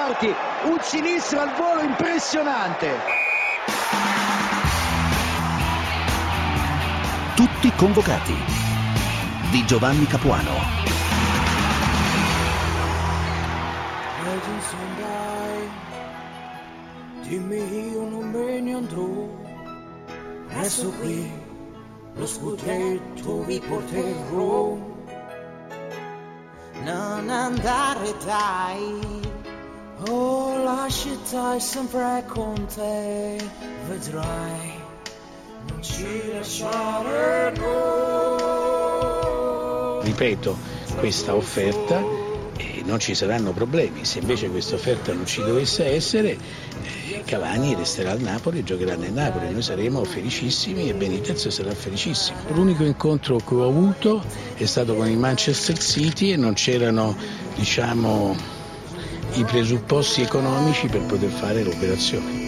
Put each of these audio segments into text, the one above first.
parti, un sinistro al volo impressionante. Tutti convocati di Giovanni Capuano. Dimmi io non me ne andrò, resto qui, lo scudetto vi porterò. Non andare dai, oh la città è sempre con te, vedrai, non ci lasciare no. Ripeto, questa offerta non ci saranno problemi. Se invece questa offerta non ci dovesse essere, Cavani resterà al Napoli e giocherà nel Napoli. Noi saremo felicissimi e Benitez sarà felicissimo. L'unico incontro che ho avuto è stato con il Manchester City e non c'erano, i presupposti economici per poter fare l'operazione.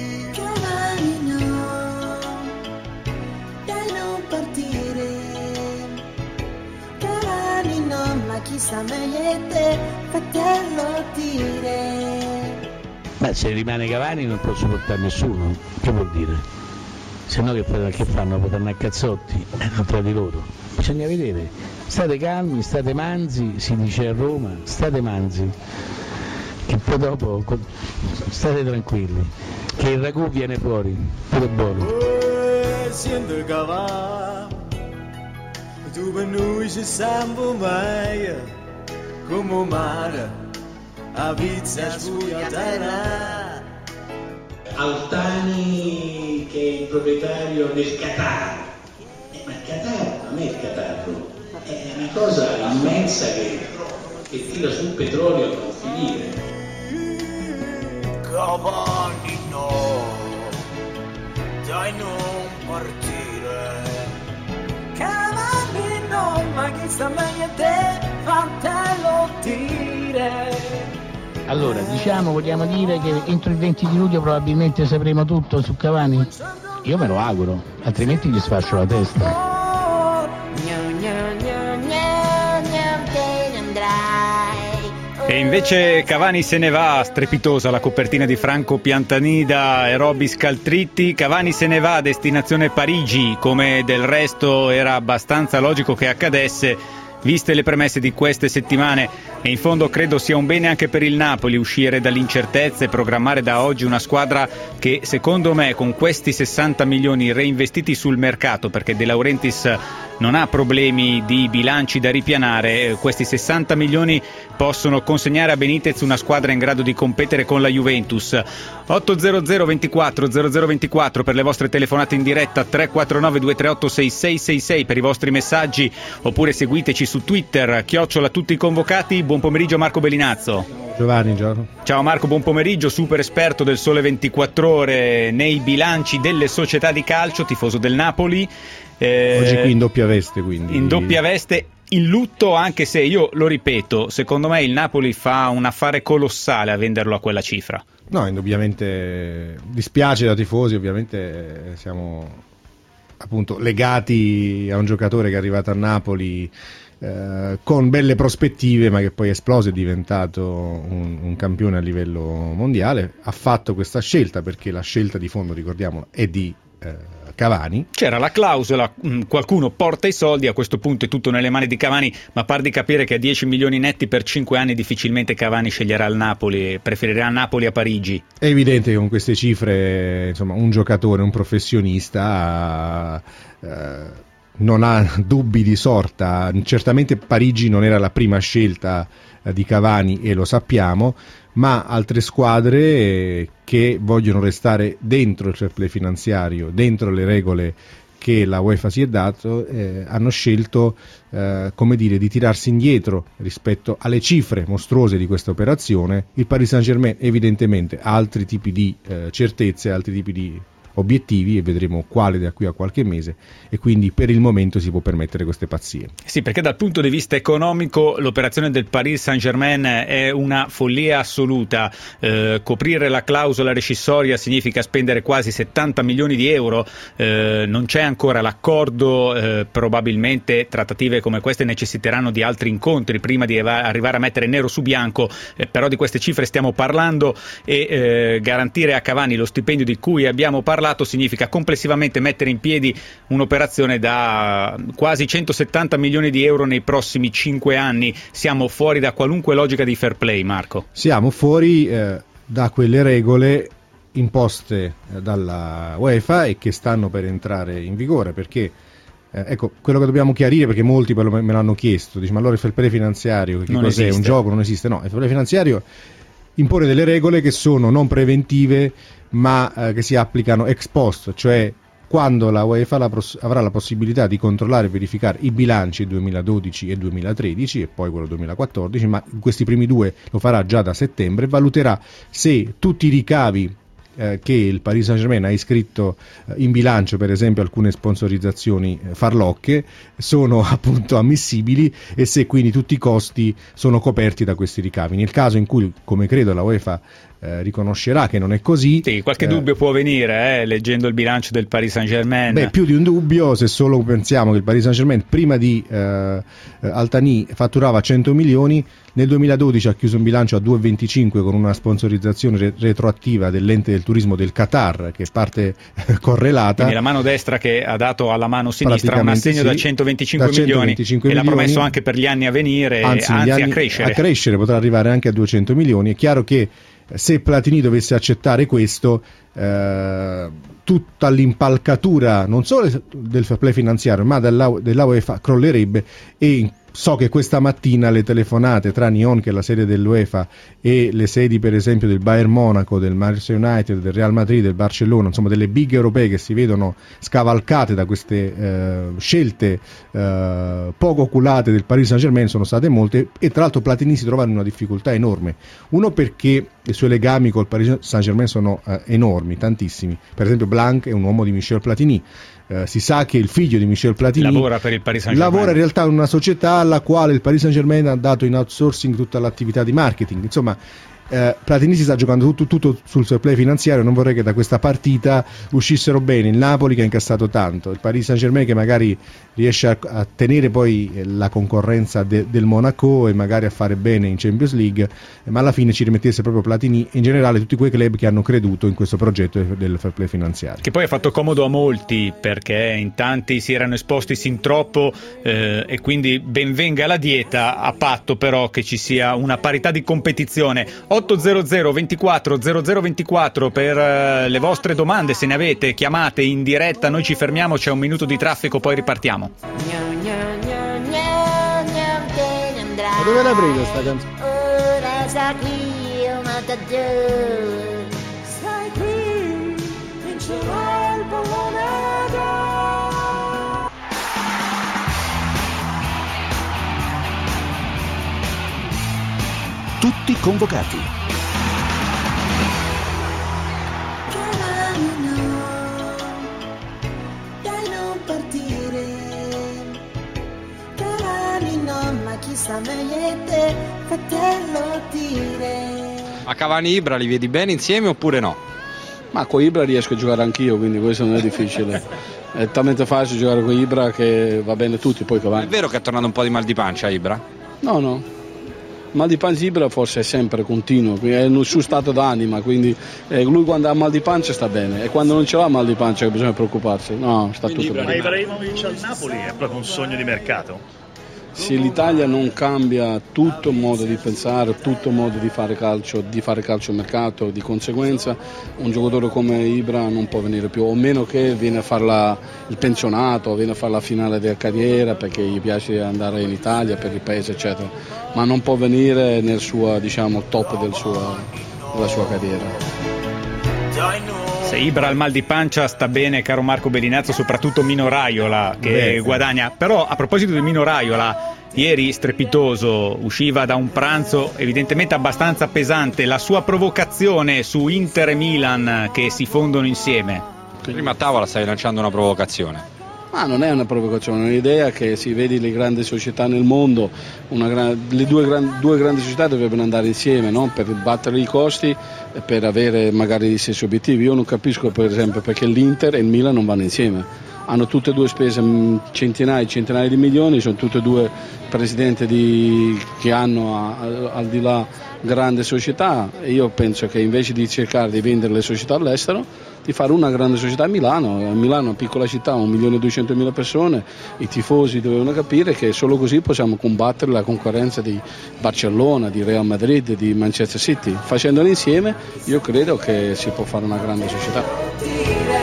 Chissà meglio te, fatelo dire. Ma se rimane Cavani non può supportare nessuno, che vuol dire? Se no che fanno? Potranno a cazzotti tra di loro. Bisogna vedere, state calmi, state manzi, si dice a Roma, state manzi, che poi dopo state tranquilli, che il ragù viene fuori, pure buono. Siendo Cavani, tu per noi sei sempre meglio, come mare, a pizza sbugliatella. Altani che è il proprietario del Qatar, ma il Qatar non è il Qatar, è una cosa immensa che tira sul petrolio a non finire. Cavani no, dai non partire. Cavani no, ma chi sta meglio te, fatelo dire. Allora, vogliamo dire che entro il 20 di luglio probabilmente sapremo tutto su Cavani? Io me lo auguro, altrimenti gli sfascio la testa. E invece Cavani se ne va, strepitosa la copertina di Franco Piantanida e Robby Scaltritti. Cavani se ne va a destinazione Parigi, come del resto era abbastanza logico che accadesse, viste le premesse di queste settimane, e in fondo credo sia un bene anche per il Napoli uscire dall'incertezza e programmare da oggi una squadra che secondo me con questi 60 milioni reinvestiti sul mercato, perché De Laurentiis non ha problemi di bilanci da ripianare, questi 60 milioni possono consegnare a Benitez una squadra in grado di competere con la Juventus. 800 24 0024 per le vostre telefonate in diretta, 349 238 6666 per i vostri messaggi, oppure seguiteci su Twitter, @tutticonvocati. Buon pomeriggio Marco Bellinazzo. Giovanni, Giorgio. Ciao Marco, buon pomeriggio, super esperto del Sole 24 Ore nei bilanci delle società di calcio, tifoso del Napoli. Oggi qui in doppia veste, quindi. In doppia veste, in lutto, anche se io lo ripeto, secondo me il Napoli fa un affare colossale a venderlo a quella cifra. No, indubbiamente dispiace da tifosi, ovviamente siamo appunto legati a un giocatore che è arrivato a Napoli con belle prospettive, ma che poi è esploso, è diventato un campione a livello mondiale. Ha fatto questa scelta perché la scelta di fondo, ricordiamolo, è di Cavani. C'era la clausola, qualcuno porta i soldi, a questo punto è tutto nelle mani di Cavani, ma par di capire che a 10 milioni netti per 5 anni difficilmente Cavani sceglierà il Napoli, preferirà Napoli a Parigi. È evidente che con queste cifre, insomma, un giocatore, un professionista non ha dubbi di sorta. Certamente Parigi non era la prima scelta di Cavani e lo sappiamo, ma altre squadre che vogliono restare dentro il fair play finanziario, dentro le regole che la UEFA si è dato, hanno scelto di tirarsi indietro rispetto alle cifre mostruose di questa operazione. Il Paris Saint-Germain evidentemente ha altri tipi di certezze, altri tipi di obiettivi, e vedremo quale da qui a qualche mese, e quindi per il momento si può permettere queste pazzie. Sì, perché dal punto di vista economico l'operazione del Paris Saint-Germain è una follia assoluta. Coprire la clausola rescissoria significa spendere quasi 70 milioni di euro, non c'è ancora l'accordo, probabilmente trattative come queste necessiteranno di altri incontri prima di arrivare a mettere nero su bianco, però di queste cifre stiamo parlando, e garantire a Cavani lo stipendio di cui abbiamo parlato significa complessivamente mettere in piedi un'operazione da quasi 170 milioni di euro nei prossimi 5 anni. Siamo fuori da qualunque logica di fair play, Marco. Siamo fuori da quelle regole imposte dalla UEFA e che stanno per entrare in vigore, perché ecco, quello che dobbiamo chiarire, perché molti me l'hanno chiesto, dice: ma allora il fair play finanziario che cos'è? Esiste. Un gioco? Non esiste. No, il fair play finanziario impone delle regole che sono non preventive, ma che si applicano ex post, cioè quando la UEFA avrà la possibilità di controllare e verificare i bilanci 2012 e 2013 e poi quello 2014, ma questi primi due lo farà già da settembre, valuterà se tutti i ricavi che il Paris Saint-Germain ha iscritto in bilancio, per esempio alcune sponsorizzazioni farlocche, sono appunto ammissibili, e se quindi tutti i costi sono coperti da questi ricavi. Nel caso in cui, come credo la UEFA riconoscerà che non è così, sì, qualche dubbio può venire leggendo il bilancio del Paris Saint-Germain. Più di un dubbio, se solo pensiamo che il Paris Saint-Germain prima di Al-Thani fatturava 100 milioni, nel 2012 ha chiuso un bilancio a 2,25 con una sponsorizzazione retroattiva dell'ente del turismo del Qatar, che è parte correlata. Quindi la mano destra che ha dato alla mano sinistra un assegno da 125 milioni e l'ha promesso anche per gli anni a venire, anzi a crescere. A crescere, potrà arrivare anche a 200 milioni. È chiaro che se Platini dovesse accettare questo, tutta l'impalcatura non solo del fair play finanziario ma della UEFA crollerebbe, e so che questa mattina le telefonate tra Nyon, che è la sede dell'UEFA, e le sedi per esempio del Bayern Monaco, del Manchester United, del Real Madrid, del Barcellona, insomma delle big europee che si vedono scavalcate da queste scelte poco oculate del Paris Saint-Germain, sono state molte, e tra l'altro Platini si trova in una difficoltà enorme. Uno, perché i suoi legami col Paris Saint-Germain sono enormi, tantissimi. Per esempio Blanc è un uomo di Michel Platini. Si sa che il figlio di Michel Platini lavora per il Paris Saint-Germain, lavora in realtà in una società alla quale il Paris Saint-Germain ha dato in outsourcing tutta l'attività di marketing. Insomma, Platini si sta giocando tutto sul fair play finanziario. Non vorrei che da questa partita uscissero bene il Napoli, che ha incassato tanto, il Paris Saint-Germain, che magari riesce a tenere poi la concorrenza del Monaco e magari a fare bene in Champions League, ma alla fine ci rimettesse proprio Platini e in generale tutti quei club che hanno creduto in questo progetto del fair play finanziario, che poi ha fatto comodo a molti, perché in tanti si erano esposti sin troppo, e quindi ben venga la dieta, a patto però che ci sia una parità di competizione. 800 24 0024 per le vostre domande, se ne avete, chiamate in diretta, noi ci fermiamo, c'è un minuto di traffico, poi ripartiamo. Ma dove l'hai presa sta canzone? Ora sta qui una taglione. Stai qui, vincerà il pallone d'oro. Tutti convocati. Chissà meglio fatelo dire. A Cavani e Ibra li vedi bene insieme oppure no? Ma con Ibra riesco a giocare anch'io, quindi questo non è difficile. È talmente facile giocare con Ibra che va bene tutti, poi Cavani. È vero che è tornato un po' di mal di pancia Ibra? No. Mal di pancia Ibra forse è sempre continuo, è il suo stato d'anima, quindi lui quando ha mal di pancia sta bene, e quando non ce l'ha mal di pancia che bisogna preoccuparsi. No, sta quindi tutto bene. Ma Ibrahimovic al Napoli è proprio un sogno di mercato? Se l'Italia non cambia tutto il modo di pensare, tutto il modo di fare calciomercato, di conseguenza un giocatore come Ibra non può venire più, o meno che viene a fare il pensionato, viene a fare la finale della carriera perché gli piace andare in Italia per il paese eccetera, ma non può venire nel suo top della sua carriera. Se Ibra al mal di pancia sta bene, caro Marco Bellinazzo, soprattutto Mino Raiola che guadagna. Però a proposito di Mino Raiola, ieri strepitoso, usciva da un pranzo evidentemente abbastanza pesante, la sua provocazione su Inter e Milan che si fondono insieme. Prima a tavola stai lanciando una provocazione. Ma non è una provocazione, è un'idea che si vedi le grandi società nel mondo, le due grandi società dovrebbero andare insieme, no? Per battere i costi e per avere magari gli stessi obiettivi. Io non capisco per esempio perché l'Inter e il Milan non vanno insieme. Hanno tutte e due spese centinaia e centinaia di milioni, sono tutte e due presidenti che hanno al di là grandi società, e io penso che invece di cercare di vendere le società all'estero, di fare una grande società a Milano. A Milano è una piccola città, 1.200.000 persone, i tifosi dovevano capire che solo così possiamo combattere la concorrenza di Barcellona, di Real Madrid, di Manchester City. Facendole insieme io credo che si può fare una grande società.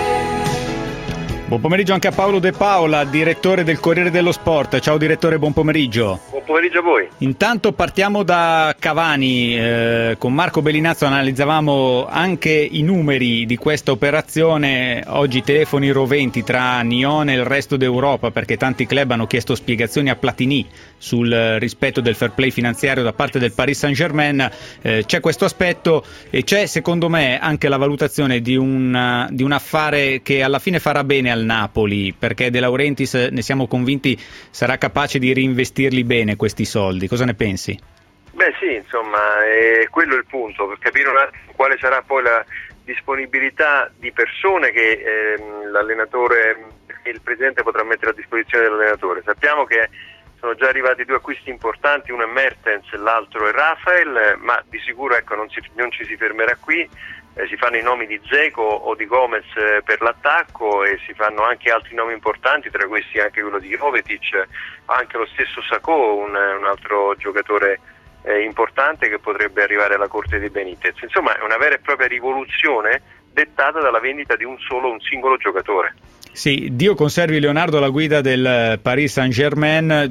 Buon pomeriggio anche a Paolo De Paola, direttore del Corriere dello Sport. Ciao direttore, buon pomeriggio. Buon pomeriggio a voi. Intanto partiamo da Cavani. Con Marco Bellinazzo analizzavamo anche i numeri di questa operazione. Oggi telefoni roventi tra Nyon e il resto d'Europa, perché tanti club hanno chiesto spiegazioni a Platini sul rispetto del fair play finanziario da parte del Paris Saint-Germain. C'è questo aspetto e c'è secondo me anche la valutazione di un affare che alla fine farà bene al Napoli, perché De Laurentiis, ne siamo convinti, sarà capace di reinvestirli bene questi soldi. Cosa ne pensi? Beh sì, insomma, è quello il punto, per capire un attimo quale sarà poi la disponibilità di persone che l'allenatore e il presidente potrà mettere a disposizione dell'allenatore. Sappiamo che sono già arrivati 2 acquisti importanti, uno è Mertens e l'altro è Rafael, ma di sicuro non ci si fermerà qui. Si fanno i nomi di Dzeko o di Gomez per l'attacco e si fanno anche altri nomi importanti, tra questi anche quello di Jovetic, anche lo stesso Sakho, un altro giocatore importante che potrebbe arrivare alla corte dei Benitez. Insomma è una vera e propria rivoluzione dettata dalla vendita di un singolo giocatore. Sì, Dio conservi Leonardo alla guida del Paris Saint-Germain,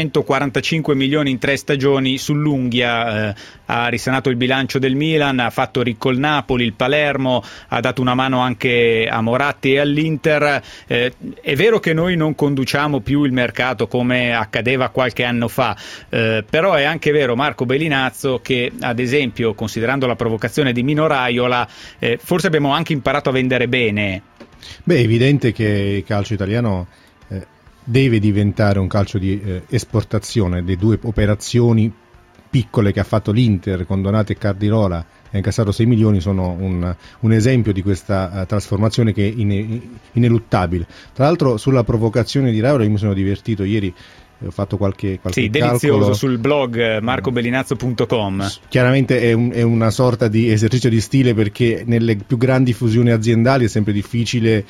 245 milioni in 3 stagioni sull'unghia, ha risanato il bilancio del Milan, ha fatto ricco il Napoli, il Palermo, ha dato una mano anche a Moratti e all'Inter. È vero che noi non conduciamo più il mercato come accadeva qualche anno fa, però è anche vero, Marco Bellinazzo, che ad esempio, considerando la provocazione di Mino Raiola, forse abbiamo anche imparato a vendere bene. Beh, è evidente che il calcio italiano deve diventare un calcio di esportazione. Le 2 operazioni piccole che ha fatto l'Inter con Donati e Cardirola e ha incassato 6 milioni sono un esempio di questa trasformazione che è ineluttabile. Tra l'altro sulla provocazione di Raiola io mi sono divertito ieri, ho fatto qualche delizioso calcolo sul blog marcobellinazzo.com. Chiaramente è una sorta di esercizio di stile, perché nelle più grandi fusioni aziendali è sempre difficile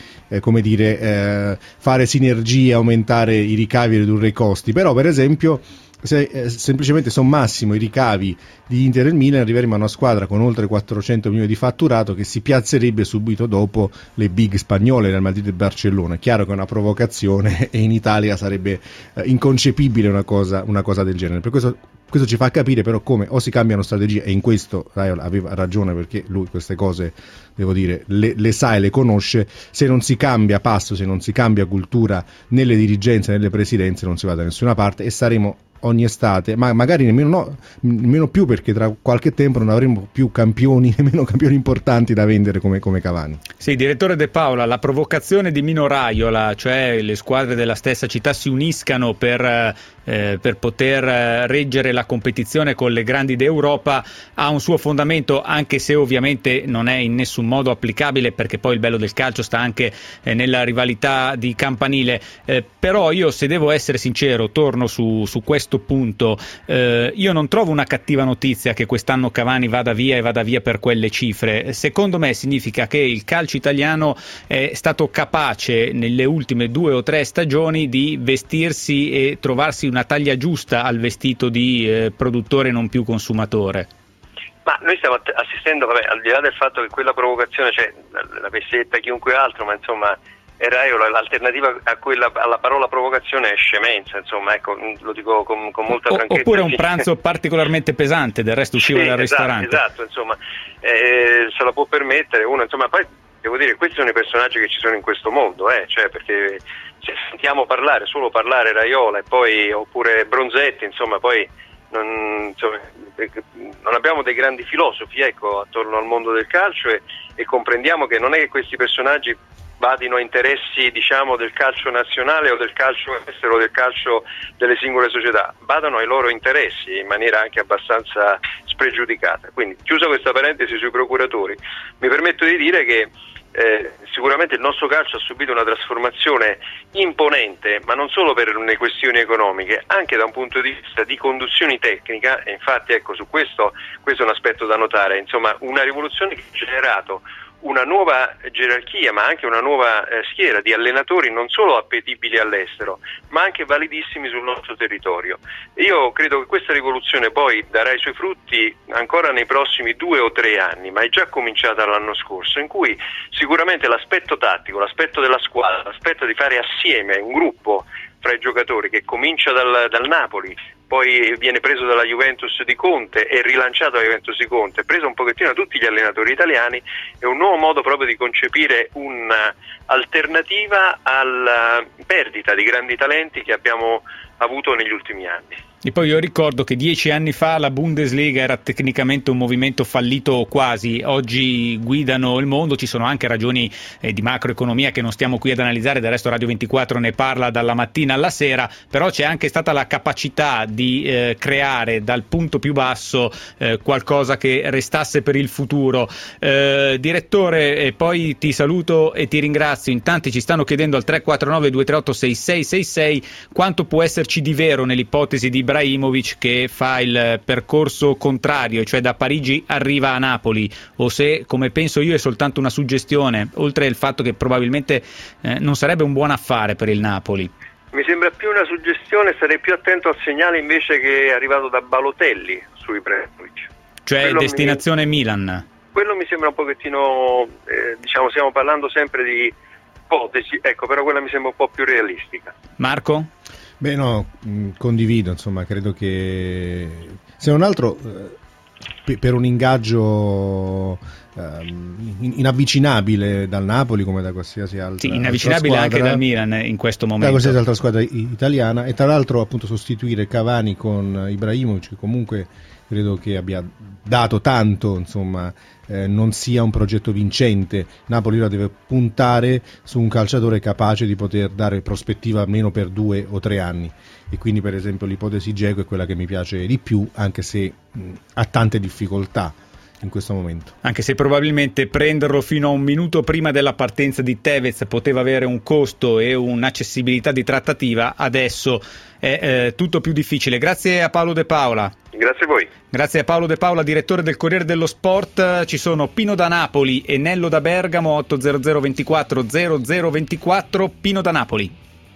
fare sinergie, aumentare i ricavi e ridurre i costi, però per esempio se semplicemente sommassimo i ricavi di Inter e Milan arriveremo a una squadra con oltre 400 milioni di fatturato che si piazzerebbe subito dopo le big spagnole, Real Madrid e Barcellona. È chiaro che è una provocazione e in Italia sarebbe inconcepibile una cosa del genere. Per questo ci fa capire però come o si cambiano strategie, e in questo Raiola aveva ragione, perché lui queste cose, devo dire, le sa e le conosce. Se non si cambia passo, se non si cambia cultura nelle dirigenze, nelle presidenze, non si va da nessuna parte e saremo ogni estate, ma magari nemmeno più, perché tra qualche tempo non avremo più campioni, nemmeno campioni importanti da vendere come Cavani. Sì, direttore De Paola, la provocazione di Mino Raiola, cioè le squadre della stessa città si uniscano per poter reggere la competizione con le grandi d'Europa, ha un suo fondamento, anche se ovviamente non è in nessun modo applicabile, perché poi il bello del calcio sta anche nella rivalità di campanile. Però io, se devo essere sincero, torno su questo punto. Io non trovo una cattiva notizia che quest'anno Cavani vada via per quelle cifre. Secondo me significa che il calcio italiano è stato capace nelle ultime 2 o 3 stagioni di vestirsi e trovarsi una taglia giusta al vestito di produttore, non più consumatore. Ma noi stiamo assistendo, al di là del fatto che quella provocazione, cioè la pessetta chiunque altro, ma insomma e Raiola, l'alternativa alla parola provocazione è scemenza, insomma, ecco, lo dico con molta franchezza. Oppure un pranzo particolarmente pesante, del resto usciva dal ristorante. Esatto, insomma, se la può permettere uno, insomma. Poi devo dire, questi sono i personaggi che ci sono in questo mondo, cioè, perché se sentiamo solo parlare Raiola e poi oppure Bronzetti, insomma, poi non abbiamo dei grandi filosofi, ecco, attorno al mondo del calcio, e comprendiamo che non è che questi personaggi badino a interessi del calcio nazionale o del calcio estero o del calcio delle singole società, badano ai loro interessi in maniera anche abbastanza spregiudicata. Quindi, chiusa questa parentesi sui procuratori, mi permetto di dire che sicuramente il nostro calcio ha subito una trasformazione imponente, ma non solo per le questioni economiche, anche da un punto di vista di conduzione tecnica, e infatti su questo è un aspetto da notare, insomma una rivoluzione che ha generato una nuova gerarchia, ma anche una nuova schiera di allenatori non solo appetibili all'estero, ma anche validissimi sul nostro territorio. Io credo che questa rivoluzione poi darà i suoi frutti ancora nei prossimi 2 o 3 anni, ma è già cominciata l'anno scorso, in cui sicuramente l'aspetto tattico, l'aspetto della squadra, l'aspetto di fare assieme un gruppo fra i giocatori che comincia dal Napoli, poi viene preso dalla Juventus di Conte e rilanciato dalla Juventus di Conte, preso un pochettino da tutti gli allenatori italiani, è un nuovo modo proprio di concepire un'alternativa alla perdita di grandi talenti che abbiamo avuto negli ultimi anni. E poi io ricordo che 10 anni fa la Bundesliga era tecnicamente un movimento fallito o quasi, oggi guidano il mondo, ci sono anche ragioni di macroeconomia che non stiamo qui ad analizzare, del resto Radio 24 ne parla dalla mattina alla sera, però c'è anche stata la capacità di creare dal punto più basso qualcosa che restasse per il futuro. Direttore, poi ti saluto e ti ringrazio, in tanti ci stanno chiedendo al 349-238-6666 quanto può esserci di vero nell'ipotesi di Ibrahimovic che fa il percorso contrario, cioè da Parigi arriva a Napoli, o se, come penso io, è soltanto una suggestione, oltre al fatto che probabilmente non sarebbe un buon affare per il Napoli. Mi sembra più una suggestione, sarei più attento al segnale invece che è arrivato da Balotelli su Ibrahimovic. Cioè quello destinazione Milan. Quello mi sembra un pochettino, stiamo parlando sempre di ipotesi, però quella mi sembra un po' più realistica. Marco? Beh no, condivido, insomma, credo che se non altro per un ingaggio inavvicinabile dal Napoli come da qualsiasi altra inavvicinabile squadra, anche dal Milan in questo momento, da qualsiasi altra squadra italiana, e tra l'altro appunto sostituire Cavani con Ibrahimovic, che comunque credo che abbia dato tanto, insomma, non sia un progetto vincente. Napoli ora deve puntare su un calciatore capace di poter dare prospettiva almeno per 2 o 3 anni, e quindi per esempio l'ipotesi Dzeko è quella che mi piace di più, anche se ha tante difficoltà in questo momento. Anche se probabilmente prenderlo fino a un minuto prima della partenza di Tevez poteva avere un costo e un'accessibilità di trattativa, adesso è tutto più difficile. Grazie a Paolo De Paola. Grazie a voi. Grazie a Paolo De Paola, direttore del Corriere dello Sport. Ci sono Pino da Napoli e Nello da Bergamo, 80024 0024. Pino da Napoli.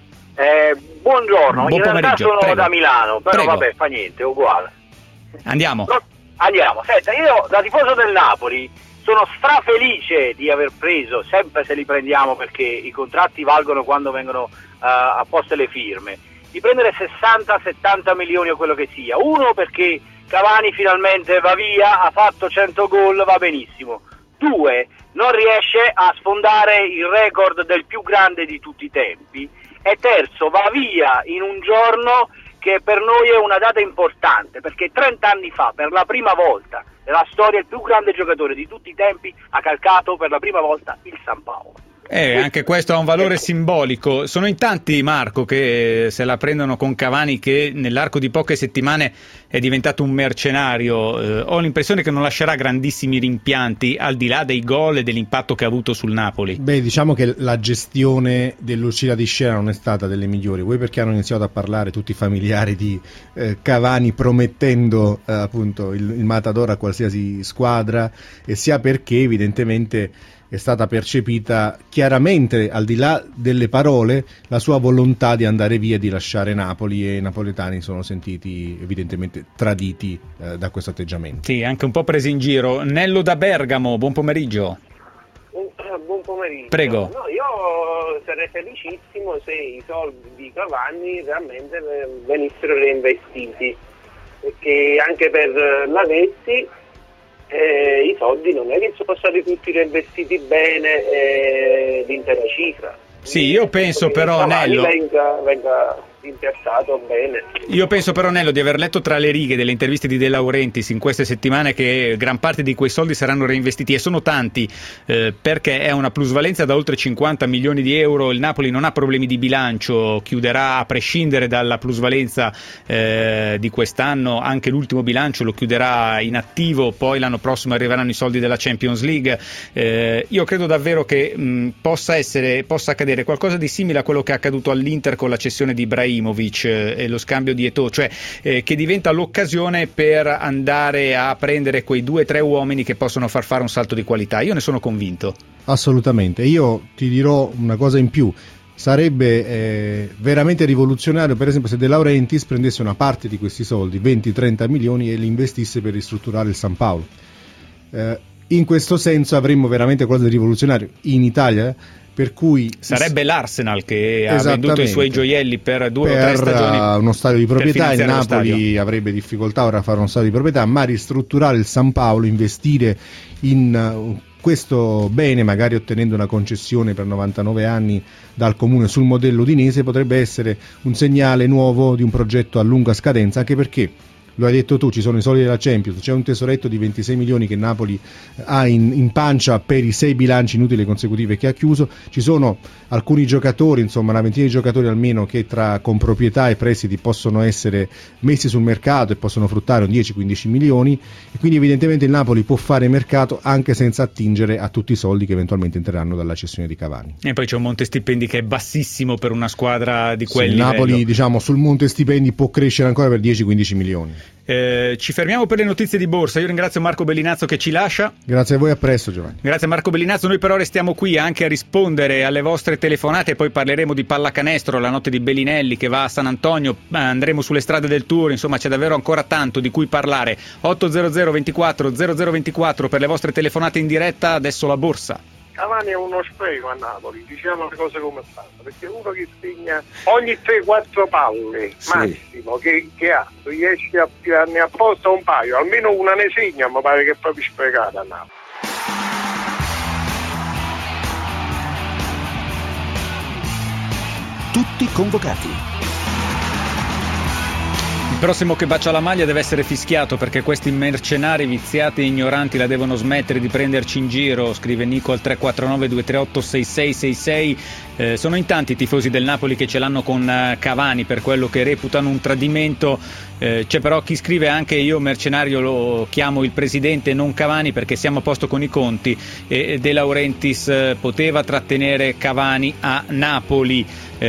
Buongiorno, Buon in realtà sono prego. da Milano, però Prego. vabbè, fa niente, è uguale. Andiamo. Andiamo, senta, io da tifoso del Napoli sono strafelice di aver preso, sempre se li prendiamo perché i contratti valgono quando vengono apposte le firme, di prendere 60-70 milioni o quello che sia. Uno, perché Cavani finalmente va via, ha fatto 100 gol, va benissimo. 2, non riesce a sfondare il record del più grande di tutti i tempi. E terzo, va via in un giorno che per noi è una data importante, perché 30 anni fa, per la prima volta nella storia, il più grande giocatore di tutti i tempi ha calcato per la prima volta il San Paolo. Anche questo ha un valore simbolico. Sono in tanti, Marco, che se la prendono con Cavani, che nell'arco di poche settimane è diventato un mercenario. Ho l'impressione che non lascerà grandissimi rimpianti, al di là dei gol e dell'impatto che ha avuto sul Napoli. Beh, diciamo che la gestione dell'uscita di scena non è stata delle migliori. Voi perché hanno iniziato a parlare tutti i familiari di Cavani promettendo appunto il Matador a qualsiasi squadra, e sia perché evidentemente è stata percepita chiaramente, al di là delle parole, la sua volontà di andare via, di lasciare Napoli, e i napoletani sono sentiti evidentemente traditi da questo atteggiamento. Sì, anche un po' presi in giro. Nello da Bergamo, buon pomeriggio. Buon pomeriggio. Prego. No, io sarei felicissimo se i soldi di Cavani realmente venissero reinvestiti, perché anche per Lavezzi i soldi non è che sono stati tutti reinvestiti bene l'intera cifra. Sì, io penso però, Cavani Nello, venga impiazzato bene. Io penso però, Nello, di aver letto tra le righe delle interviste di De Laurentiis in queste settimane che gran parte di quei soldi saranno reinvestiti, e sono tanti, perché è una plusvalenza da oltre 50 milioni di euro. Il Napoli non ha problemi di bilancio, chiuderà, a prescindere dalla plusvalenza di quest'anno, anche l'ultimo bilancio lo chiuderà in attivo, poi l'anno prossimo arriveranno i soldi della Champions League. Io credo davvero che possa accadere qualcosa di simile a quello che è accaduto all'Inter con la cessione di Ibrahimovic e lo scambio di Eto'o, cioè che diventa l'occasione per andare a prendere quei 2-3 uomini che possono far fare un salto di qualità. Io ne sono convinto. Assolutamente. Io ti dirò una cosa in più. Sarebbe veramente rivoluzionario, per esempio, se De Laurentiis prendesse una parte di questi soldi, 20-30 milioni, e li investisse per ristrutturare il San Paolo. In questo senso avremmo veramente qualcosa di rivoluzionario in Italia, per cui sarebbe l'Arsenal che ha venduto i suoi gioielli per 2 o 3 stagioni uno stadio di proprietà. Il Napoli avrebbe difficoltà ora a fare uno stadio di proprietà, ma ristrutturare il San Paolo, investire in questo bene, magari ottenendo una concessione per 99 anni dal comune sul modello udinese, potrebbe essere un segnale nuovo di un progetto a lunga scadenza, anche perché, lo hai detto tu, ci sono i soldi della Champions, c'è un tesoretto di 26 milioni che Napoli ha in pancia per i 6 bilanci inutili consecutivi che ha chiuso, ci sono alcuni giocatori, insomma una ventina di giocatori almeno, che con proprietà e prestiti possono essere messi sul mercato e possono fruttare un 10-15 milioni, e quindi evidentemente il Napoli può fare mercato anche senza attingere a tutti i soldi che eventualmente entreranno dalla cessione di Cavani. E poi c'è un monte stipendi che è bassissimo per una squadra di quel livello. Il Napoli, diciamo, sul monte stipendi può crescere ancora per 10-15 milioni. Ci fermiamo per le notizie di borsa. Io ringrazio Marco Bellinazzo che ci lascia. Grazie a voi, a presto Giovanni. Grazie a Marco Bellinazzo. Noi però restiamo qui anche a rispondere alle vostre telefonate, poi parleremo di pallacanestro, la notte di Bellinelli che va a San Antonio, andremo sulle strade del Tour, insomma c'è davvero ancora tanto di cui parlare. 800 24 0024 per le vostre telefonate in diretta. Adesso la borsa. Cavani è uno spreco a Napoli, diciamo le cose come stanno, perché uno che segna ogni 3-4 palle massimo che ha, riesce a tirarne apposta un paio, almeno una ne segna, mi pare che è proprio sprecata a Napoli. Tutti convocati. Il prossimo che bacia la maglia deve essere fischiato, perché questi mercenari viziati e ignoranti la devono smettere di prenderci in giro, scrive Nico al 349 238 6666. Sono in tanti i tifosi del Napoli che ce l'hanno con Cavani per quello che reputano un tradimento. C'è però chi scrive anche: io mercenario lo chiamo il presidente, non Cavani, perché siamo a posto con i conti, e De Laurentiis poteva trattenere Cavani a Napoli.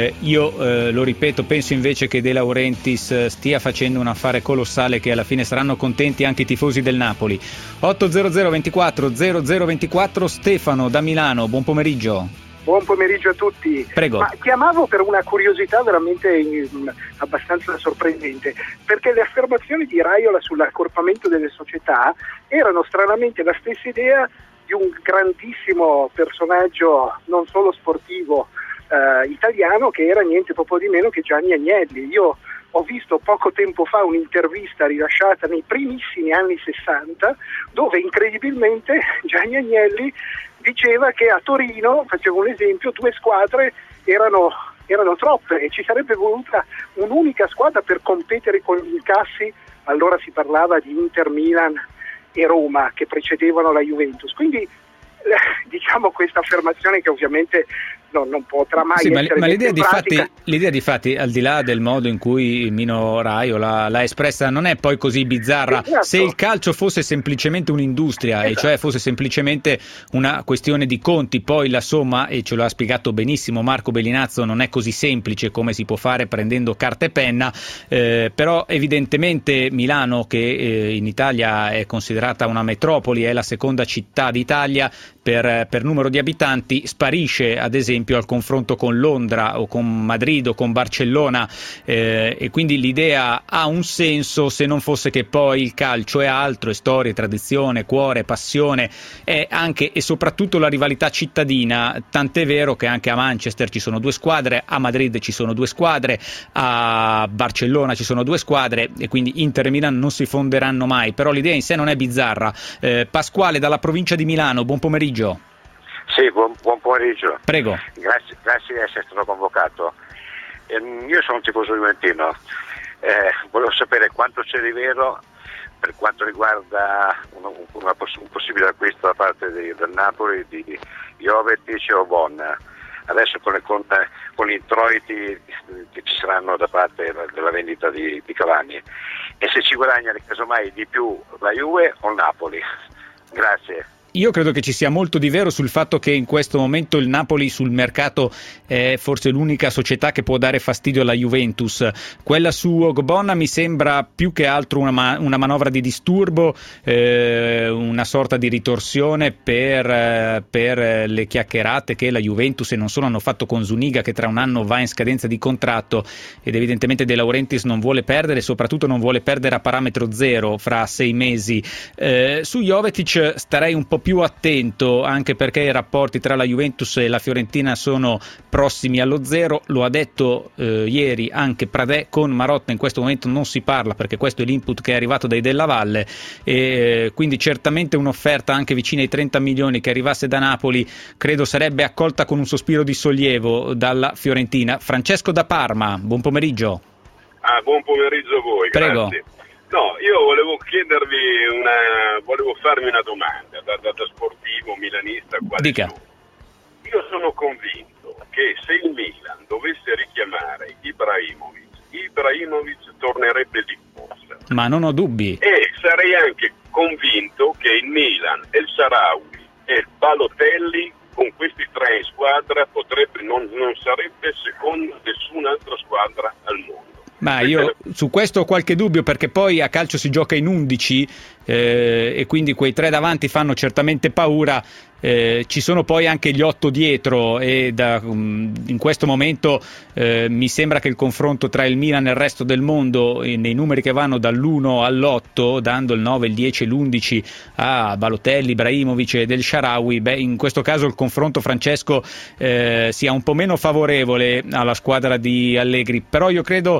Io lo ripeto, penso invece che De Laurentiis stia facendo un affare colossale, che alla fine saranno contenti anche i tifosi del Napoli. 800 24 0024. Stefano da Milano, buon pomeriggio. Buon pomeriggio a tutti. Prego. Ma chiamavo per una curiosità veramente abbastanza sorprendente, perché le affermazioni di Raiola sull'accorpamento delle società erano stranamente la stessa idea di un grandissimo personaggio non solo sportivo italiano, che era niente poco di meno che Gianni Agnelli. Io ho visto poco tempo fa un'intervista rilasciata nei primissimi anni 60 dove incredibilmente Gianni Agnelli diceva che a Torino, facevo un esempio, 2 squadre erano troppe e ci sarebbe voluta un'unica squadra per competere con gli incassi. Allora si parlava di Inter, Milan e Roma che precedevano la Juventus. Quindi diciamo questa affermazione che ovviamente non potrà mai essere ma pratica. l'idea di fatti, al di là del modo in cui Mino Raiola l'ha espressa, non è poi così bizzarra. Esatto. Se il calcio fosse semplicemente un'industria, e cioè fosse semplicemente una questione di conti, poi la somma, e ce lo ha spiegato benissimo Marco Bellinazzo, non è così semplice come si può fare prendendo carta e penna, però evidentemente Milano, che in Italia è considerata una metropoli, è la seconda città d'Italia per numero di abitanti, sparisce ad esempio al confronto con Londra o con Madrid o con Barcellona, e quindi l'idea ha un senso, se non fosse che poi il calcio è altro, è storia, tradizione, cuore, passione, è anche e soprattutto la rivalità cittadina, tant'è vero che anche a Manchester ci sono 2 squadre, a Madrid ci sono 2 squadre, a Barcellona ci sono 2 squadre, e quindi Inter e Milan non si fonderanno mai, però l'idea in sé non è bizzarra. Pasquale dalla provincia di Milano, buon pomeriggio. Sì, buon pomeriggio. Prego. Grazie di essere stato convocato. Io sono un tifoso juventino, volevo sapere quanto c'è di vero per quanto riguarda un possibile acquisto da parte del Napoli di Jovetic o Bon, adesso con gli introiti che ci saranno da parte della vendita di Cavani, e se ci guadagna casomai di più la Juve o il Napoli. Grazie. Io credo che ci sia molto di vero sul fatto che in questo momento il Napoli sul mercato è forse l'unica società che può dare fastidio alla Juventus. Quella su Ogbonna mi sembra più che altro una manovra di disturbo, una sorta di ritorsione per le chiacchierate che la Juventus e non solo hanno fatto con Zuniga, che tra un anno va in scadenza di contratto, ed evidentemente De Laurentiis non vuole perdere, soprattutto non vuole perdere a parametro zero fra 6 mesi. Su Jovetic starei un po' più attento, anche perché i rapporti tra la Juventus e la Fiorentina sono prossimi allo zero. Lo ha detto ieri anche Pradè. Con Marotta in questo momento non si parla, perché questo è l'input che è arrivato dai Della Valle, e quindi certamente un'offerta anche vicina ai 30 milioni che arrivasse da Napoli credo sarebbe accolta con un sospiro di sollievo dalla Fiorentina. Francesco da Parma, buon pomeriggio. Buon pomeriggio a voi. Prego. Grazie. No, io volevo volevo farmi una domanda da sportivo milanista. Dica. Io sono convinto che se il Milan dovesse richiamare Ibrahimovic tornerebbe di corsa. Ma non ho dubbi. E sarei anche convinto che il Milan, El Shaarawy e il Balotelli con questi 3 in squadra non sarebbe secondo nessun'altra squadra al mondo. Ma io su questo ho qualche dubbio, perché poi a calcio si gioca in 11 e quindi quei 3 davanti fanno certamente paura. Ci sono poi anche gli 8 dietro, e in questo momento mi sembra che il confronto tra il Milan e il resto del mondo, nei numeri che vanno dall'1 all'8, dando il 9, il 10 e l'11 a Balotelli, Ibrahimovic e El Shaarawy, in questo caso il confronto, Francesco, sia un po' meno favorevole alla squadra di Allegri. Però io credo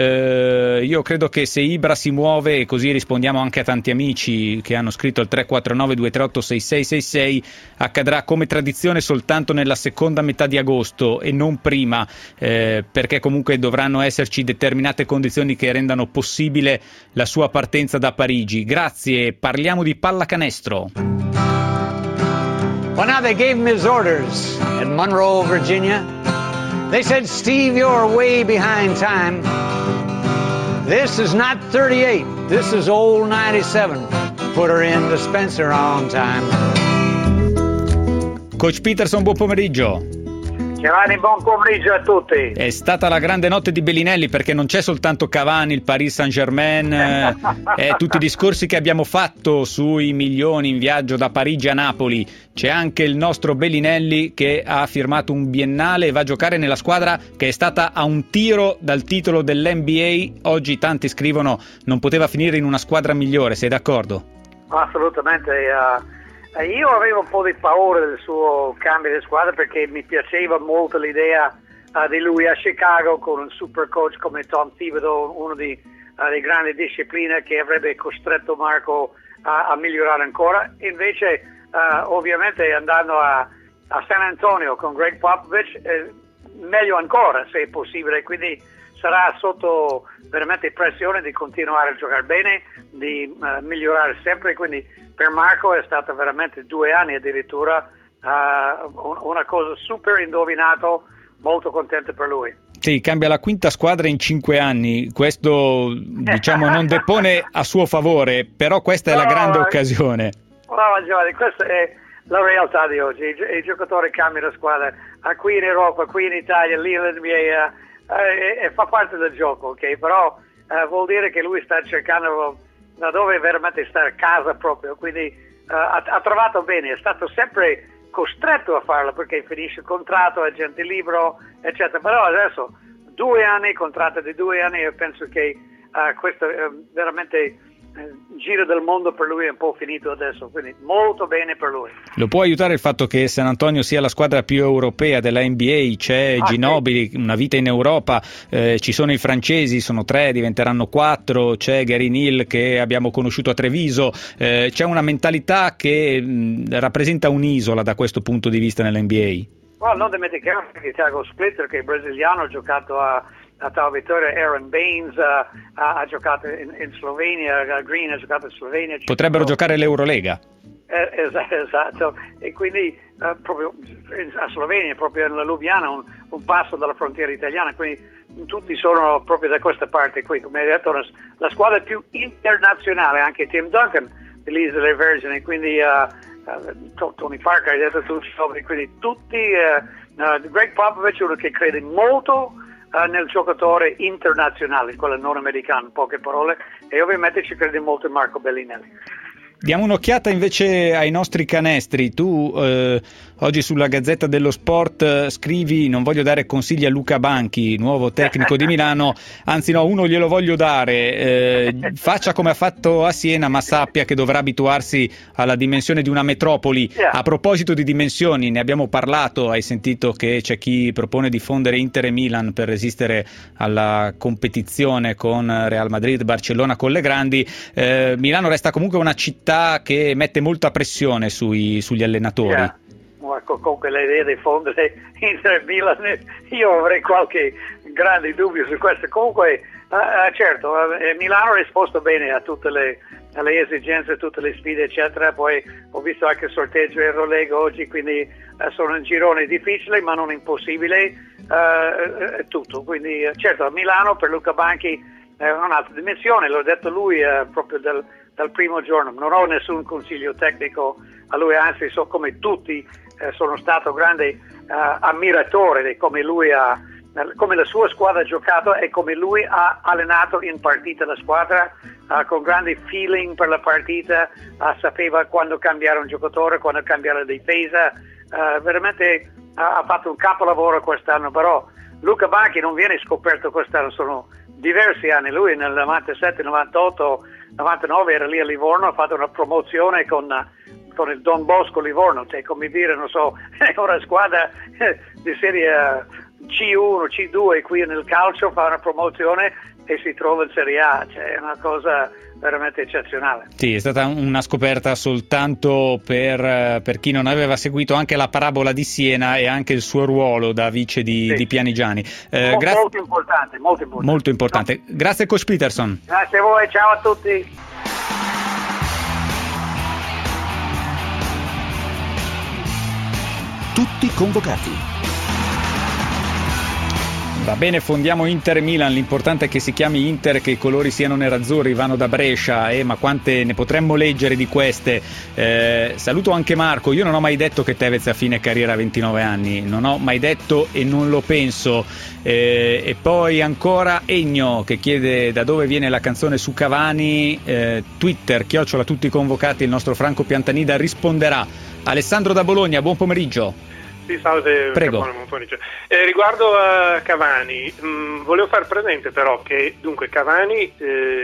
che se Ibra si muove, e così rispondiamo anche a tanti amici che hanno scritto al 349 238 6666, accadrà come tradizione soltanto nella seconda metà di agosto e non prima, perché comunque dovranno esserci determinate condizioni che rendano possibile la sua partenza da Parigi. Grazie, parliamo di pallacanestro. Well, now they gave him his orders at Monroe, Virginia. They said, Steve, you're way behind time. This is not 38, this is old 97. Put her in the Spencer on time. Coach Peterson, buon pomeriggio. Giovanni, buon pomeriggio a tutti. È stata la grande notte di Bellinelli, perché non c'è soltanto Cavani, il Paris Saint-Germain, tutti i discorsi che abbiamo fatto sui milioni in viaggio da Parigi a Napoli. C'è anche il nostro Bellinelli che ha firmato un biennale e va a giocare nella squadra che è stata a un tiro dal titolo dell'NBA. Oggi tanti scrivono non poteva finire in una squadra migliore, sei d'accordo? Assolutamente. Io avevo un po' di paura del suo cambio di squadra, perché mi piaceva molto l'idea di lui a Chicago con un super coach come Tom Thibodeau, uno di grandi discipline, che avrebbe costretto Marco a migliorare ancora. Invece ovviamente andando a San Antonio con Greg Popovich, meglio ancora se è possibile, quindi sarà sotto veramente pressione di continuare a giocare bene, di migliorare sempre. Quindi per Marco è stato veramente 2 anni addirittura una cosa super indovinato, molto contento per lui. Sì, cambia la quinta squadra in 5 anni, questo diciamo non depone a suo favore, però questa è la grande occasione. No, Giovanni, questa è la realtà di oggi, i giocatori cambiano squadra, qui in Europa, qui in Italia, lì in NBA, e fa parte del gioco, ok? Però vuol dire che lui sta cercando da dove veramente stare a casa proprio, quindi ha trovato bene, è stato sempre costretto a farlo perché finisce il contratto, agente libero, eccetera. Però adesso 2 anni, contratto di 2 anni, io penso che questo è veramente giro del mondo per lui è un po' finito adesso, quindi molto bene per lui. Lo può aiutare il fatto che San Antonio sia la squadra più europea della NBA, c'è Ginobili, sì, una vita in Europa, ci sono i francesi, sono 3, diventeranno 4, c'è Gary Neal che abbiamo conosciuto a Treviso, c'è una mentalità che rappresenta un'isola da questo punto di vista nell'NBA. Non dimentichiamo che Thiago Splitter, che è brasiliano, ha giocato a Tal Vittoria, Aaron Baines ha giocato in Slovenia, Green ha giocato in Slovenia. Potrebbero giocare l'Eurolega. Esatto, e quindi proprio a Slovenia, proprio nella Lubiana, un passo dalla frontiera italiana, quindi tutti sono proprio da questa parte qui. Come hai detto, la squadra più internazionale, anche Tim Duncan delle Isole Vergini, quindi Tony Parker, hai detto tu, quindi tutti, Greg Popovich, uno che crede molto nel giocatore internazionale, quello nordamericano, in poche parole, e ovviamente ci crede molto in Marco Bellinelli. Diamo un'occhiata invece ai nostri canestri. Tu oggi sulla Gazzetta dello Sport scrivi: non voglio dare consigli a Luca Banchi, nuovo tecnico di Milano, anzi no, uno glielo voglio dare, faccia come ha fatto a Siena, ma sappia che dovrà abituarsi alla dimensione di una metropoli. A proposito di dimensioni, ne abbiamo parlato, hai sentito che c'è chi propone di fondere Inter e Milan per resistere alla competizione con Real Madrid, Barcellona, con le grandi. Milano resta comunque una città che mette molta pressione sugli allenatori. Con quell'idea di fondere Inter e Milan, io avrei qualche grande dubbio su questo. Comunque, certo, Milano ha risposto bene a tutte alle esigenze, tutte le sfide, eccetera. Poi ho visto anche il sorteggio Eurolega oggi, quindi sono un girone difficile, ma non impossibile, tutto. Quindi, certo, Milano per Luca Banchi è un'altra dimensione, l'ho detto lui proprio dal primo giorno. Non ho nessun consiglio tecnico a lui, anzi so come tutti sono stato grande ammiratore di come lui come la sua squadra ha giocato e come lui ha allenato in partita la squadra, con grande feeling per la partita, sapeva quando cambiare un giocatore, quando cambiare la difesa, veramente ha fatto un capolavoro quest'anno. Però Luca Banchi non viene scoperto quest'anno, sono diversi anni. Lui nel 97, 98, 99 era lì a Livorno, ha fatto una promozione con il Don Bosco Livorno, cioè come dire, non so, è una squadra di serie C1, C2 qui nel calcio, fa una promozione e si trova in Serie A, cioè è una cosa veramente eccezionale. Sì, è stata una scoperta soltanto per chi non aveva seguito anche la parabola di Siena e anche il suo ruolo da vice di Pianigiani. Molto importante. Molto importante. Grazie Coach Peterson. Grazie a voi, ciao a tutti. Tutti convocati. Va bene, fondiamo Inter e Milan, l'importante è che si chiami Inter, che i colori siano nerazzurri, vanno da Brescia, ma quante ne potremmo leggere di queste. Saluto anche Marco. Io non ho mai detto che Tevez a fine carriera a 29 anni, non ho mai detto e non lo penso. E poi ancora Egno che chiede da dove viene la canzone su Cavani. Twitter, @ tutti convocati, il nostro Franco Piantanida risponderà. Alessandro da Bologna, buon pomeriggio. Sì, salve. Prego. Riguardo a Cavani, volevo far presente però che dunque Cavani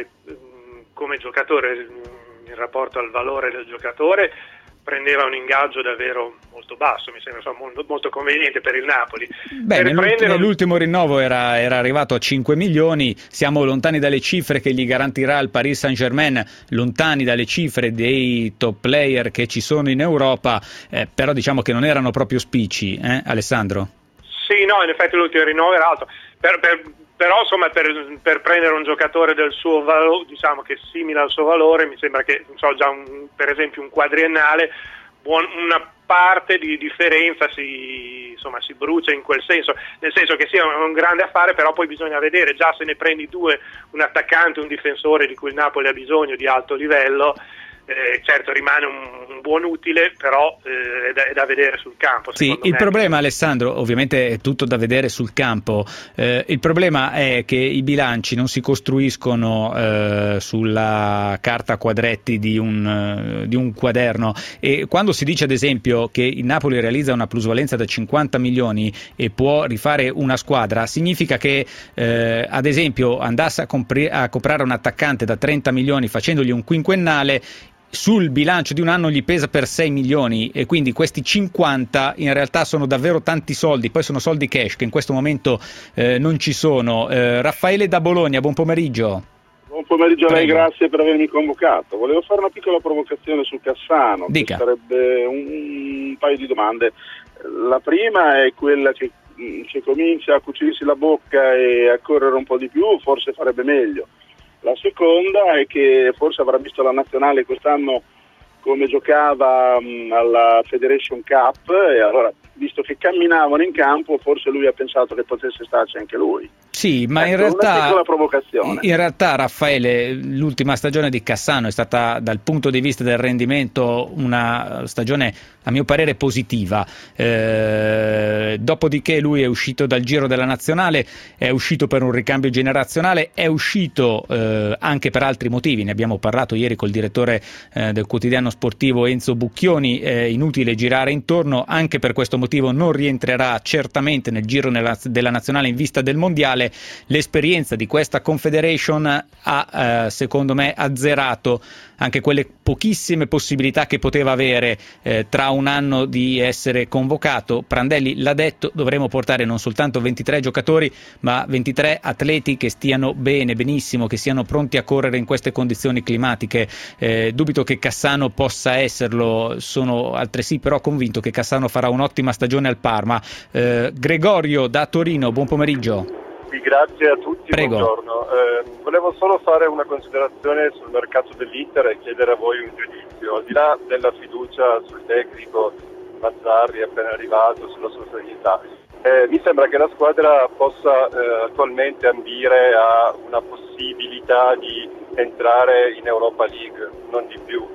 come giocatore, in rapporto al valore del giocatore, prendeva un ingaggio davvero molto basso, mi sembra molto conveniente per il Napoli. Nell'ultimo rinnovo era arrivato a 5 milioni, siamo lontani dalle cifre che gli garantirà il Paris Saint-Germain, lontani dalle cifre dei top player che ci sono in Europa, però diciamo che non erano proprio spicci, Alessandro? Sì, no, in effetti l'ultimo rinnovo era alto, però insomma per prendere un giocatore del suo valore, diciamo che è simile al suo valore, mi sembra che già per esempio un quadriennale, una parte di differenza si brucia in quel senso, nel senso che sia un grande affare, però poi bisogna vedere, già se ne prendi due, un attaccante, un difensore di cui il Napoli ha bisogno di alto livello, certo rimane un buon utile, però è da vedere sul campo. Sì, il problema, Alessandro, ovviamente è tutto da vedere sul campo, il problema è che i bilanci non si costruiscono sulla carta a quadretti di un quaderno, e quando si dice ad esempio che il Napoli realizza una plusvalenza da 50 milioni e può rifare una squadra, significa che ad esempio andasse a comprare un attaccante da 30 milioni facendogli un quinquennale, sul bilancio di un anno gli pesa per 6 milioni e quindi questi 50 in realtà sono davvero tanti soldi, poi sono soldi cash che in questo momento non ci sono. Raffaele da Bologna, buon pomeriggio. Buon pomeriggio a lei, grazie per avermi convocato. Volevo fare una piccola provocazione su Cassano. Dica. Sarebbe un paio di domande. La prima è quella che se comincia a cucirsi la bocca e a correre un po' di più, forse farebbe meglio. La seconda è che forse avrà visto la nazionale quest'anno come giocava alla Federation Cup, e allora, visto che camminavano in campo, forse lui ha pensato che potesse starci anche lui. Sì, ma una piccola provocazione. In realtà, Raffaele, l'ultima stagione di Cassano è stata, dal punto di vista del rendimento, una stagione a mio parere positiva. Dopodiché lui è uscito dal giro della nazionale, è uscito per un ricambio generazionale, è uscito anche per altri motivi. Ne abbiamo parlato ieri col direttore del quotidiano sportivo Enzo Bucchioni. È inutile girare intorno, anche per questo motivo non rientrerà certamente nel giro della nazionale in vista del mondiale. L'esperienza di questa Confederation ha secondo me azzerato anche quelle pochissime possibilità che poteva avere tra un anno di essere convocato. Prandelli l'ha detto, dovremo portare non soltanto 23 giocatori ma 23 atleti che stiano bene, benissimo, che siano pronti a correre in queste condizioni climatiche. Dubito che Cassano possa esserlo, sono altresì però convinto che Cassano farà un'ottima stagione al Parma. Gregorio da Torino, buon pomeriggio. Grazie a tutti, Prego. Buongiorno. Volevo solo fare una considerazione sul mercato dell'Inter e chiedere a voi un giudizio. Al di là della fiducia sul tecnico Mazzarri appena arrivato, sulla sua serietà, mi sembra che la squadra possa attualmente ambire a una possibilità di entrare in Europa League, non di più.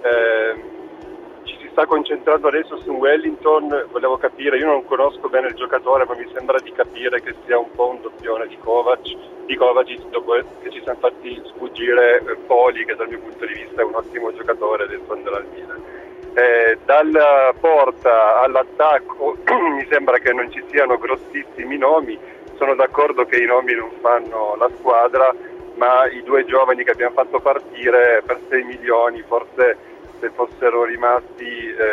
Ci si sta concentrando adesso su Wellington, volevo capire, io non conosco bene il giocatore, ma mi sembra di capire che sia un po' un doppione di Kovacic, dopo che ci siamo fatti sfuggire Poli, che dal mio punto di vista è un ottimo giocatore del andrà al Milan. Dalla porta all'attacco mi sembra che non ci siano grossissimi nomi, sono d'accordo che i nomi non fanno la squadra, ma i due giovani che abbiamo fatto partire per 6 milioni forse, se fossero rimasti,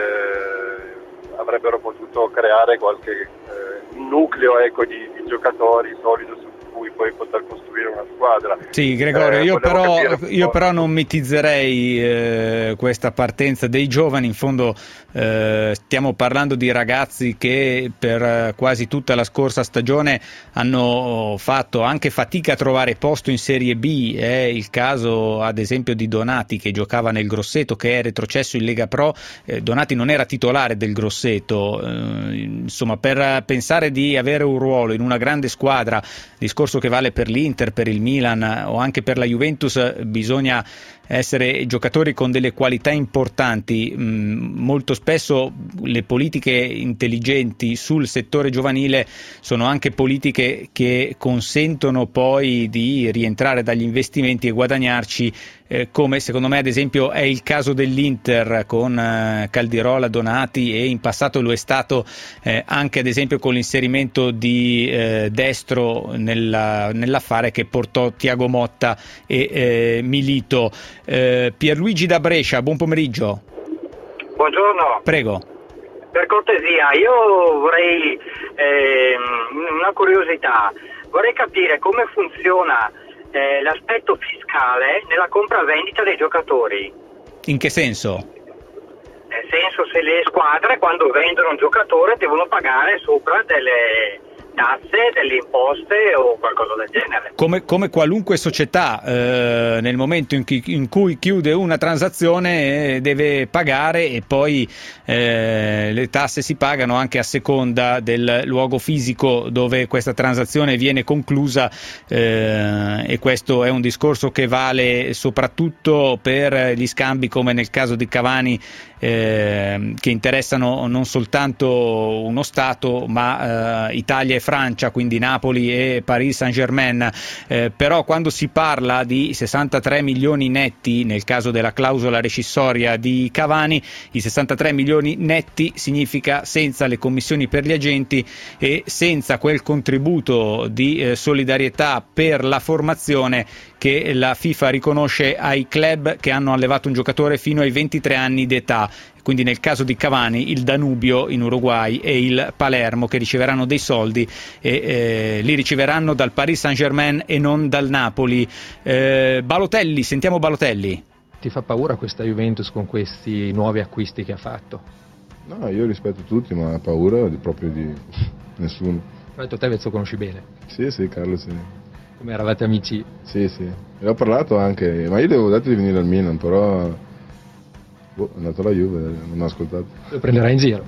avrebbero potuto creare qualche nucleo di giocatori solido su cui poi poter costruire una squadra. Sì, Gregorio, io però non mitizzerei questa partenza dei giovani. In fondo stiamo parlando di ragazzi che per quasi tutta la scorsa stagione hanno fatto anche fatica a trovare posto in Serie B. È il caso ad esempio di Donati, che giocava nel Grosseto, che è retrocesso in Lega Pro. Donati non era titolare del Grosseto. Insomma, per pensare di avere un ruolo in una grande squadra, discorso che vale per l'Inter, per il Milan o anche per la Juventus, bisogna essere giocatori con delle qualità importanti. Molto spesso le politiche intelligenti sul settore giovanile sono anche politiche che consentono poi di rientrare dagli investimenti e guadagnarci, come secondo me ad esempio è il caso dell'Inter con Caldirola, Donati, e in passato lo è stato anche ad esempio con l'inserimento di Destro nell'affare che portò Thiago Motta e Milito. Pierluigi da Brescia, buon pomeriggio. Buongiorno. Prego. Per cortesia, io vorrei una curiosità, vorrei capire come funziona l'aspetto fiscale nella compravendita dei giocatori. In che senso? Nel senso, se le squadre quando vendono un giocatore devono pagare sopra delle tasse, delle imposte o qualcosa del genere. Come qualunque società, nel momento in cui chiude una transazione deve pagare, e poi le tasse si pagano anche a seconda del luogo fisico dove questa transazione viene conclusa, e questo è un discorso che vale soprattutto per gli scambi come nel caso di Cavani, che interessano non soltanto uno Stato ma Italia e Francia, quindi Napoli e Paris Saint-Germain. Però quando si parla di 63 milioni netti nel caso della clausola rescissoria di Cavani, i 63 milioni netti significa senza le commissioni per gli agenti e senza quel contributo di solidarietà per la formazione che la FIFA riconosce ai club che hanno allevato un giocatore fino ai 23 anni d'età. Quindi nel caso di Cavani il Danubio in Uruguay e il Palermo, che riceveranno dei soldi e li riceveranno dal Paris Saint-Germain e non dal Napoli. Balotelli, sentiamo Balotelli. Ti fa paura questa Juventus con questi nuovi acquisti che ha fatto? No, io rispetto tutti, ma ho paura proprio di nessuno. Tra l'altro te Vezzo conosci bene. Sì, Carlo sì. Come eravate amici? Sì. E ho parlato anche, ma io le avevo detto di venire al Milan, però è andato alla Juve, non mi ha ascoltato. Lo prenderai in giro?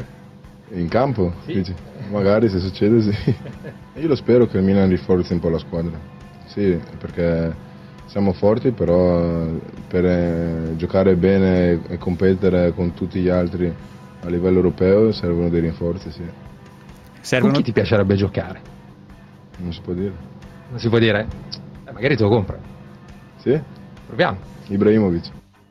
In campo? Sì. Dici? Magari se succede sì. Io lo spero che il Milan rinforzi un po' la squadra. Sì, perché siamo forti, però per giocare bene e competere con tutti gli altri a livello europeo servono dei rinforzi, sì. Con chi ti piacerebbe giocare? Non si può dire. Non si può dire? Magari te lo compra. Sì? Proviamo. Ibrahimovic.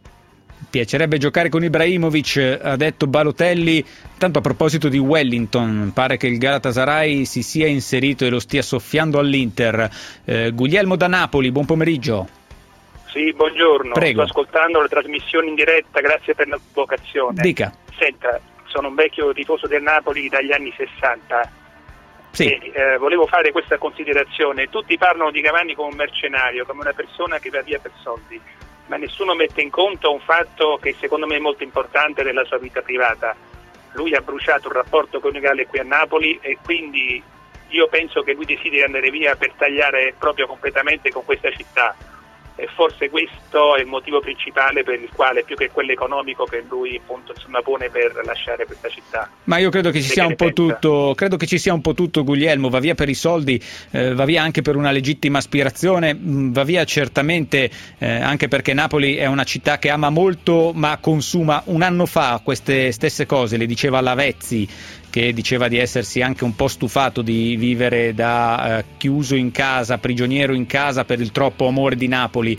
Piacerebbe giocare con Ibrahimovic, ha detto Balotelli. Tanto a proposito di Wellington, pare che il Galatasaray si sia inserito e lo stia soffiando all'Inter. Guglielmo da Napoli, buon pomeriggio. Sì, buongiorno. Prego. Sto ascoltando le trasmissioni in diretta, grazie per la vocazione. Dica. Senta, sono un vecchio tifoso del Napoli dagli anni 60. Sì. E, volevo fare questa considerazione. Tutti parlano di Cavani come un mercenario, come una persona che va via per soldi, ma nessuno mette in conto un fatto che secondo me è molto importante della sua vita privata. Lui ha bruciato un rapporto coniugale qui a Napoli e quindi io penso che lui desideri andare via per tagliare proprio completamente con questa città. E forse questo è il motivo principale per il quale, più che quello economico, che lui appunto pone per lasciare questa città. Ma io credo che ci sia un po' tutto, Guglielmo, va via per i soldi, va via anche per una legittima aspirazione, va via certamente anche perché Napoli è una città che ama molto ma consuma. Un anno fa queste stesse cose le diceva Lavezzi, che diceva di essersi anche un po' stufato di vivere da chiuso in casa, prigioniero in casa per il troppo amore di Napoli.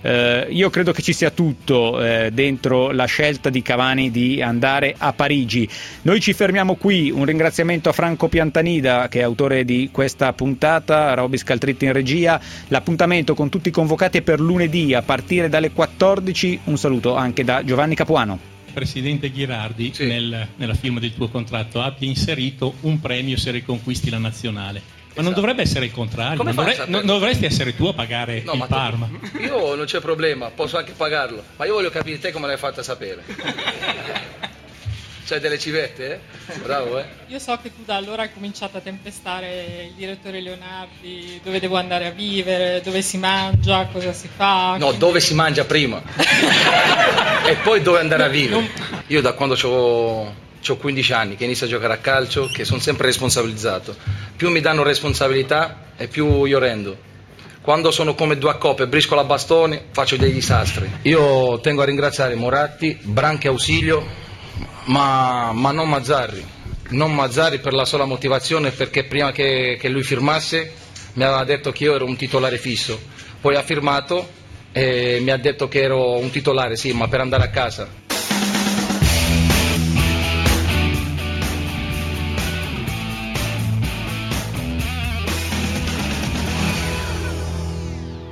Io credo che ci sia tutto dentro la scelta di Cavani di andare a Parigi. Noi ci fermiamo qui, un ringraziamento a Franco Piantanida che è autore di questa puntata, Roby Scaltritti in regia. L'appuntamento con tutti i convocati è per lunedì a partire dalle 14. Un saluto anche da Giovanni Capuano. Presidente Ghirardi, nella firma del tuo contratto abbia inserito un premio se riconquisti la nazionale. Ma non dovrebbe essere il contrario, non dovresti essere tu a pagare il Parma. Io non c'è problema, posso anche pagarlo, ma io voglio capire te come l'hai fatta sapere. C'hai delle civette, eh? Bravo, eh? Io so che tu da allora hai cominciato a tempestare il direttore Leonardi, dove devo andare a vivere, dove si mangia, cosa si fa. No, dove si mangia prima e poi dove andare a vivere. Io da quando ho 15 anni che inizio a giocare a calcio, che sono sempre responsabilizzato. Più mi danno responsabilità e più io rendo. Quando sono come due coppe, briscola a bastoni, faccio dei disastri. Io tengo a ringraziare Moratti, Branchi Ausilio, ma non Mazzarri per la sola motivazione, perché prima che lui firmasse mi aveva detto che io ero un titolare fisso, poi ha firmato e mi ha detto che ero un titolare, sì, ma per andare a casa.